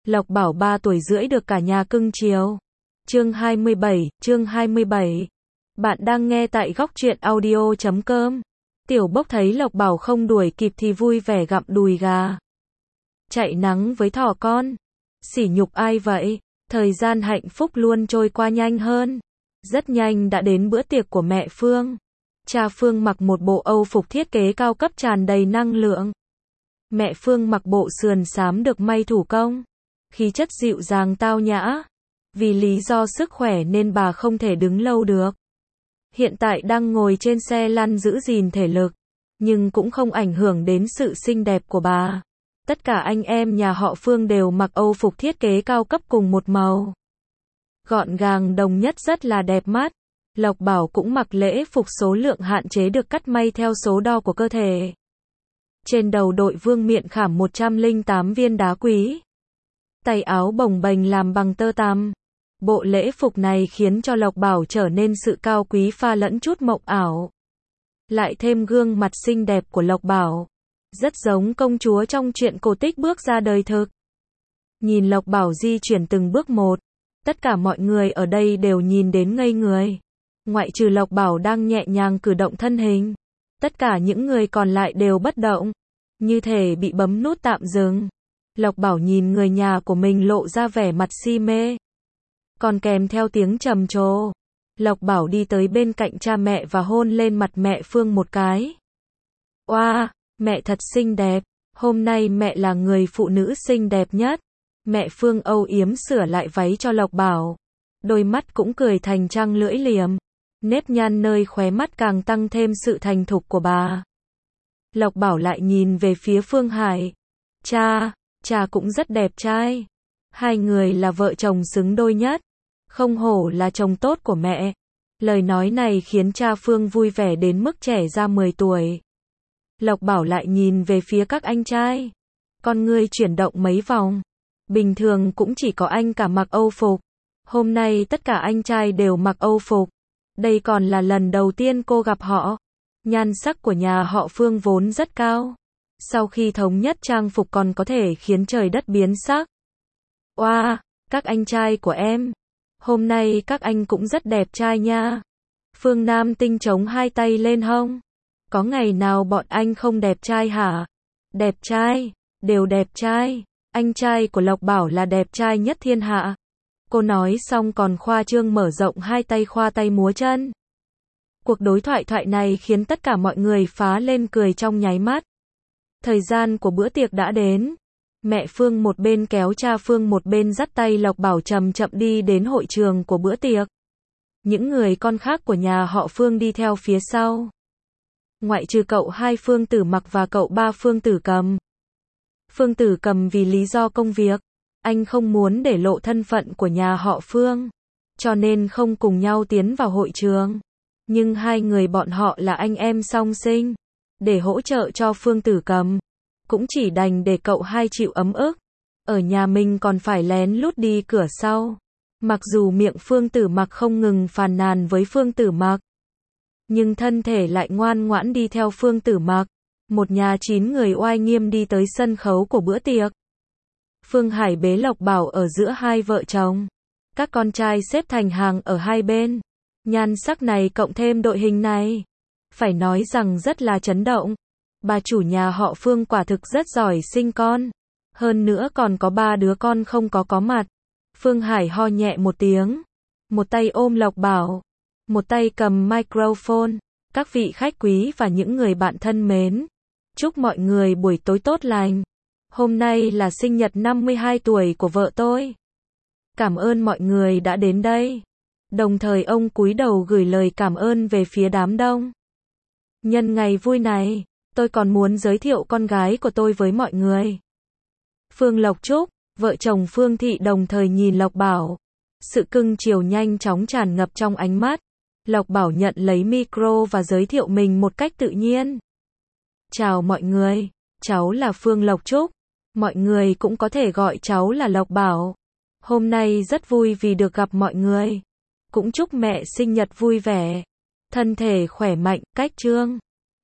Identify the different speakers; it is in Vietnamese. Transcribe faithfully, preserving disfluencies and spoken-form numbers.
Speaker 1: Lộc Bảo ba tuổi rưỡi được cả nhà cưng chiều. Chương hai mươi bảy, chương hai mươi bảy. Bạn đang nghe tại góc truyện audio chấm com. Tiểu Bốc thấy Lộc Bảo không đuổi kịp thì vui vẻ gặm đùi gà. Chạy nắng với thỏ con. Sỉ nhục ai vậy? Thời gian hạnh phúc luôn trôi qua nhanh hơn. Rất nhanh đã đến bữa tiệc của mẹ Phương. Cha Phương mặc một bộ Âu phục thiết kế cao cấp tràn đầy năng lượng. Mẹ Phương mặc bộ sườn xám được may thủ công. Khí chất dịu dàng tao nhã. Vì lý do sức khỏe nên bà không thể đứng lâu được. Hiện tại đang ngồi trên xe lăn giữ gìn thể lực. Nhưng cũng không ảnh hưởng đến sự xinh đẹp của bà. Tất cả anh em nhà họ Phương đều mặc Âu phục thiết kế cao cấp cùng một màu. Gọn gàng đồng nhất rất là đẹp mắt. Lộc Bảo cũng mặc lễ phục số lượng hạn chế được cắt may theo số đo của cơ thể. Trên đầu đội vương miện khảm một trăm lẻ tám viên đá quý. Tay áo bồng bềnh làm bằng tơ tằm. Bộ lễ phục này khiến cho Lộc Bảo trở nên sự cao quý pha lẫn chút mộng ảo. Lại thêm gương mặt xinh đẹp của Lộc Bảo. Rất giống công chúa trong truyện cổ tích bước ra đời thực. Nhìn Lộc Bảo di chuyển từng bước một. Tất cả mọi người ở đây đều nhìn đến ngây người. Ngoại trừ Lộc Bảo đang nhẹ nhàng cử động thân hình. Tất cả những người còn lại đều bất động. Như thể bị bấm nút tạm dừng. Lộc Bảo nhìn người nhà của mình lộ ra vẻ mặt si mê. Còn kèm theo tiếng trầm trồ. Lộc Bảo đi tới bên cạnh cha mẹ và hôn lên mặt mẹ Phương một cái. Oa, wow, mẹ thật xinh đẹp. Hôm nay mẹ là người phụ nữ xinh đẹp nhất. Mẹ Phương âu yếm sửa lại váy cho Lộc Bảo. Đôi mắt cũng cười thành trăng lưỡi liềm. Nếp nhăn nơi khóe mắt càng tăng thêm sự thành thục của bà. Lộc Bảo lại nhìn về phía Phương Hải. Cha, cha cũng rất đẹp trai. Hai người là vợ chồng xứng đôi nhất. Không hổ là chồng tốt của mẹ. Lời nói này khiến cha Phương vui vẻ đến mức trẻ ra mười tuổi. Lộc Bảo lại nhìn về phía các anh trai. Con ngươi chuyển động mấy vòng. Bình thường cũng chỉ có anh cả mặc Âu phục. Hôm nay tất cả anh trai đều mặc Âu phục. Đây còn là lần đầu tiên cô gặp họ. Nhan sắc của nhà họ Phương vốn rất cao. Sau khi thống nhất trang phục còn có thể khiến trời đất biến sắc. Oa, wow, các anh trai của em. Hôm nay các anh cũng rất đẹp trai nha. Phương Nam Tinh chống hai tay lên hông. Có ngày nào bọn anh không đẹp trai hả? Đẹp trai, đều đẹp trai. Anh trai của Lộc Bảo là đẹp trai nhất thiên hạ. Cô nói xong còn khoa trương mở rộng hai tay khoa tay múa chân. Cuộc đối thoại thoại này khiến tất cả mọi người phá lên cười trong nháy mắt. Thời gian của bữa tiệc đã đến. Mẹ Phương một bên kéo cha Phương một bên dắt tay Lộc Bảo chậm chậm đi đến hội trường của bữa tiệc. Những người con khác của nhà họ Phương đi theo phía sau. Ngoại trừ cậu hai Phương Tử Mặc và cậu ba Phương Tử Cầm. Phương Tử Cầm vì lý do công việc. Anh không muốn để lộ thân phận của nhà họ Phương. Cho nên không cùng nhau tiến vào hội trường. Nhưng hai người bọn họ là anh em song sinh. Để hỗ trợ cho Phương Tử Cầm. Cũng chỉ đành để cậu hai chịu ấm ức. Ở nhà mình còn phải lén lút đi cửa sau. Mặc dù miệng Phương Tử Mặc không ngừng phàn nàn với Phương Tử Mặc. Nhưng thân thể lại ngoan ngoãn đi theo Phương Tử Mặc. Một nhà chín người oai nghiêm đi tới sân khấu của bữa tiệc. Phương Hải bế Lộc Bảo ở giữa hai vợ chồng. Các con trai xếp thành hàng ở hai bên. Nhan sắc này cộng thêm đội hình này. Phải nói rằng rất là chấn động. Bà chủ nhà họ Phương quả thực rất giỏi sinh con. Hơn nữa còn có ba đứa con không có có mặt. Phương Hải ho nhẹ một tiếng. Một tay ôm Lộc Bảo. Một tay cầm microphone. Các vị khách quý và những người bạn thân mến. Chúc mọi người buổi tối tốt lành. Hôm nay là sinh nhật năm mươi hai tuổi của vợ tôi. Cảm ơn mọi người đã đến đây. Đồng thời ông cúi đầu gửi lời cảm ơn về phía đám đông. Nhân ngày vui này, tôi còn muốn giới thiệu con gái của tôi với mọi người. Phương Lộc Trúc, vợ chồng Phương Thị đồng thời nhìn Lộc Bảo. Sự cưng chiều nhanh chóng tràn ngập trong ánh mắt. Lộc Bảo nhận lấy micro và giới thiệu mình một cách tự nhiên. Chào mọi người, cháu là Phương Lộc Trúc. Mọi người cũng có thể gọi cháu là Lộc Bảo. Hôm nay rất vui vì được gặp mọi người. Cũng chúc mẹ sinh nhật vui vẻ. Thân thể khỏe mạnh, cách trương.